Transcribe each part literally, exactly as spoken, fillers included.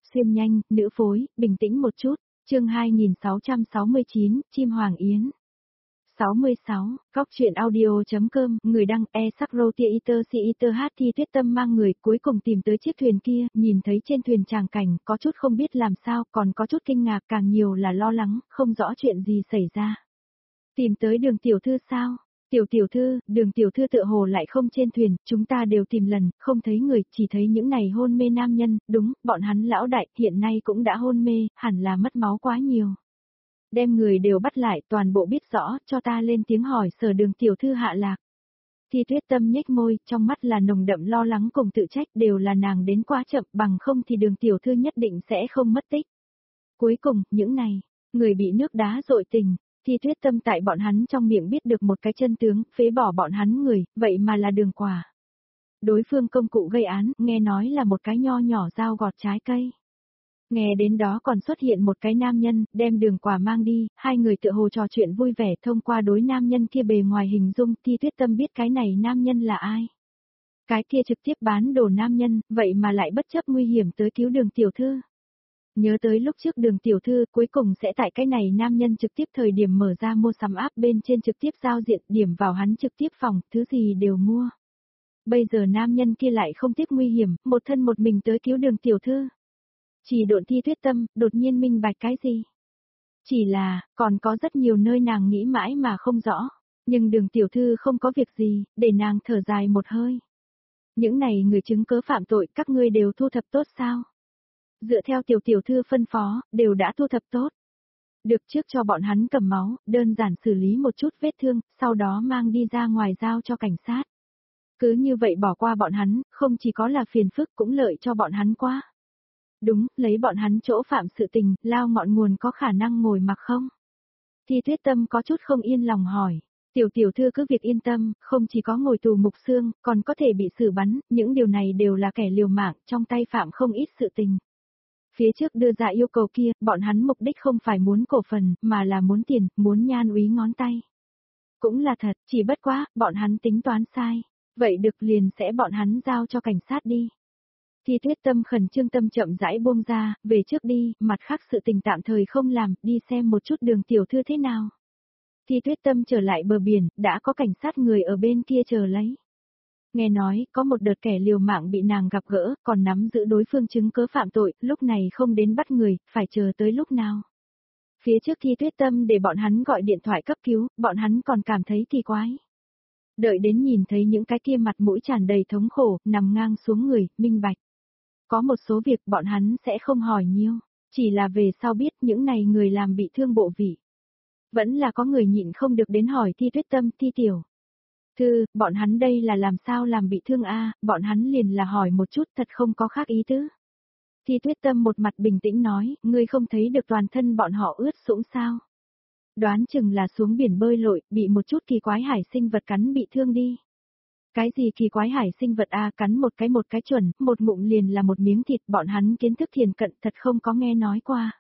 xuyên nhanh, nữ phối, bình tĩnh một chút, chương hai nghìn sáu trăm sáu mươi chín, Chim Hoàng Yến. sáu mươi sáu, Cóc truyện audio.com, người đăng e sắc rô tia iter si iter hát Thi Tuyết Tâm mang người cuối cùng tìm tới chiếc thuyền kia, nhìn thấy trên thuyền tràng cảnh, có chút không biết làm sao, còn có chút kinh ngạc, càng nhiều là lo lắng, không rõ chuyện gì xảy ra. Tìm tới Đường tiểu thư sao? Tiểu tiểu thư, Đường tiểu thư tựa hồ lại không trên thuyền, chúng ta đều tìm lần, không thấy người, chỉ thấy những này hôn mê nam nhân, đúng, bọn hắn lão đại, hiện nay cũng đã hôn mê, hẳn là mất máu quá nhiều. Đem người đều bắt lại, toàn bộ biết rõ, cho ta lên tiếng hỏi sở Đường tiểu thư hạ lạc. Thi Tuyết Tâm nhếch môi, trong mắt là nồng đậm lo lắng cùng tự trách, đều là nàng đến quá chậm, bằng không thì Đường tiểu thư nhất định sẽ không mất tích. Cuối cùng, những này, người bị nước đá dội tình, Thi Tuyết Tâm tại bọn hắn trong miệng biết được một cái chân tướng, phế bỏ bọn hắn người, vậy mà là Đường Quả. Đối phương công cụ gây án, nghe nói là một cái nho nhỏ dao gọt trái cây. Nghe đến đó còn xuất hiện một cái nam nhân, đem Đường Quả mang đi, hai người tựa hồ trò chuyện vui vẻ thông qua đối nam nhân kia bề ngoài hình dung, Thi Tuyết Tâm biết cái này nam nhân là ai. Cái kia trực tiếp bán đồ nam nhân, vậy mà lại bất chấp nguy hiểm tới cứu Đường tiểu thư. Nhớ tới lúc trước Đường tiểu thư cuối cùng sẽ tại cái này nam nhân trực tiếp thời điểm mở ra mua sắm app bên trên trực tiếp giao diện, điểm vào hắn trực tiếp phòng, thứ gì đều mua. Bây giờ nam nhân kia lại không tiếp nguy hiểm, một thân một mình tới cứu Đường tiểu thư. Chỉ độn Thi Tuyết Tâm, đột nhiên minh bạch cái gì? Chỉ là, còn có rất nhiều nơi nàng nghĩ mãi mà không rõ, nhưng Đường tiểu thư không có việc gì, để nàng thở dài một hơi. Những này người chứng cớ phạm tội các ngươi đều thu thập tốt sao? Dựa theo tiểu tiểu thư phân phó, đều đã thu thập tốt. Được trước cho bọn hắn cầm máu, đơn giản xử lý một chút vết thương, sau đó mang đi ra ngoài giao cho cảnh sát. Cứ như vậy bỏ qua bọn hắn, không chỉ có là phiền phức cũng lợi cho bọn hắn quá. Đúng, lấy bọn hắn chỗ phạm sự tình, lao ngọn nguồn có khả năng ngồi mặc không? Thi Tuyết Tâm có chút không yên lòng hỏi. Tiểu tiểu thư cứ việc yên tâm, không chỉ có ngồi tù mục xương, còn có thể bị xử bắn, những điều này đều là kẻ liều mạng, trong tay phạm không ít sự tình. Phía trước đưa ra yêu cầu kia, bọn hắn mục đích không phải muốn cổ phần, mà là muốn tiền, muốn nhan úy ngón tay. Cũng là thật, chỉ bất quá, bọn hắn tính toán sai. Vậy được liền sẽ bọn hắn giao cho cảnh sát đi. Thi Tuyết Tâm khẩn trương tâm chậm rãi buông ra, về trước đi, mặt khác sự tình tạm thời không làm, đi xem một chút Đường tiểu thư thế nào. Thi Tuyết Tâm trở lại bờ biển, đã có cảnh sát người ở bên kia chờ lấy. Nghe nói, có một đợt kẻ liều mạng bị nàng gặp gỡ, còn nắm giữ đối phương chứng cớ phạm tội, lúc này không đến bắt người, phải chờ tới lúc nào. Phía trước Thi Tuyết Tâm để bọn hắn gọi điện thoại cấp cứu, bọn hắn còn cảm thấy kỳ quái. Đợi đến nhìn thấy những cái kia mặt mũi tràn đầy thống khổ, nằm ngang xuống người, minh bạch. Có một số việc bọn hắn sẽ không hỏi nhiều, chỉ là về sau biết những này người làm bị thương bộ vị. Vẫn là có người nhịn không được đến hỏi Thi Tuyết Tâm, Thi tiểu thư, bọn hắn đây là làm sao làm bị thương a? Bọn hắn liền là hỏi một chút thật không có khác ý tứ. Thi Tuyết Tâm một mặt bình tĩnh nói, ngươi không thấy được toàn thân bọn họ ướt sũng sao? Đoán chừng là xuống biển bơi lội, bị một chút kỳ quái hải sinh vật cắn bị thương đi. Cái gì kỳ quái hải sinh vật a? Cắn một cái một cái chuẩn, một ngụm liền là một miếng thịt, bọn hắn kiến thức thiền cận thật không có nghe nói qua.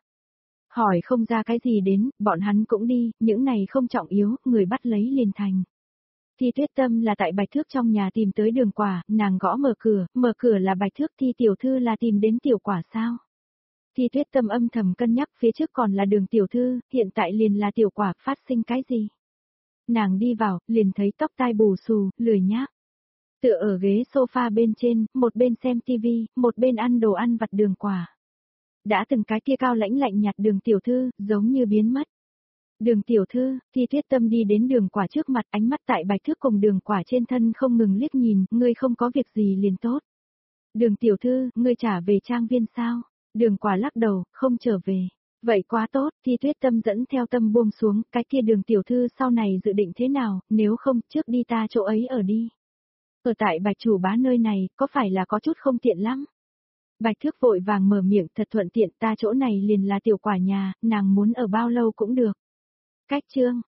Hỏi không ra cái gì đến, bọn hắn cũng đi, những này không trọng yếu, người bắt lấy liền thành. Thi Tuyết Tâm là tại Bạch Thước trong nhà tìm tới Đường Quả, nàng gõ mở cửa, mở cửa là Bạch Thước, Thi tiểu thư là tìm đến tiểu quả sao? Thi Tuyết Tâm âm thầm cân nhắc, phía trước còn là Đường tiểu thư, hiện tại liền là tiểu quả, phát sinh cái gì? Nàng đi vào, liền thấy tóc tai bù xù, lười nhác. Tựa ở ghế sofa bên trên, một bên xem tivi, một bên ăn đồ ăn vặt Đường Quả. Đã từng cái kia cao lãnh lạnh nhạt Đường tiểu thư, giống như biến mất. Đường tiểu thư, Thi Tuyết Tâm đi đến Đường Quả trước mặt, ánh mắt tại Bạch Thước cùng Đường Quả trên thân không ngừng liếc nhìn, ngươi không có việc gì liền tốt. Đường tiểu thư, ngươi trả về trang viên sao? Đường Quả lắc đầu, không trở về. Vậy quá tốt, Thi Tuyết Tâm dẫn theo tâm buông xuống, cái kia Đường tiểu thư sau này dự định thế nào, nếu không, trước đi ta chỗ ấy ở đi. Ở tại Bạch chủ bá nơi này, có phải là có chút không tiện lắm? Bạch Thước vội vàng mở miệng, thật thuận tiện, ta chỗ này liền là tiểu quả nhà, nàng muốn ở bao lâu cũng được. Cách chương,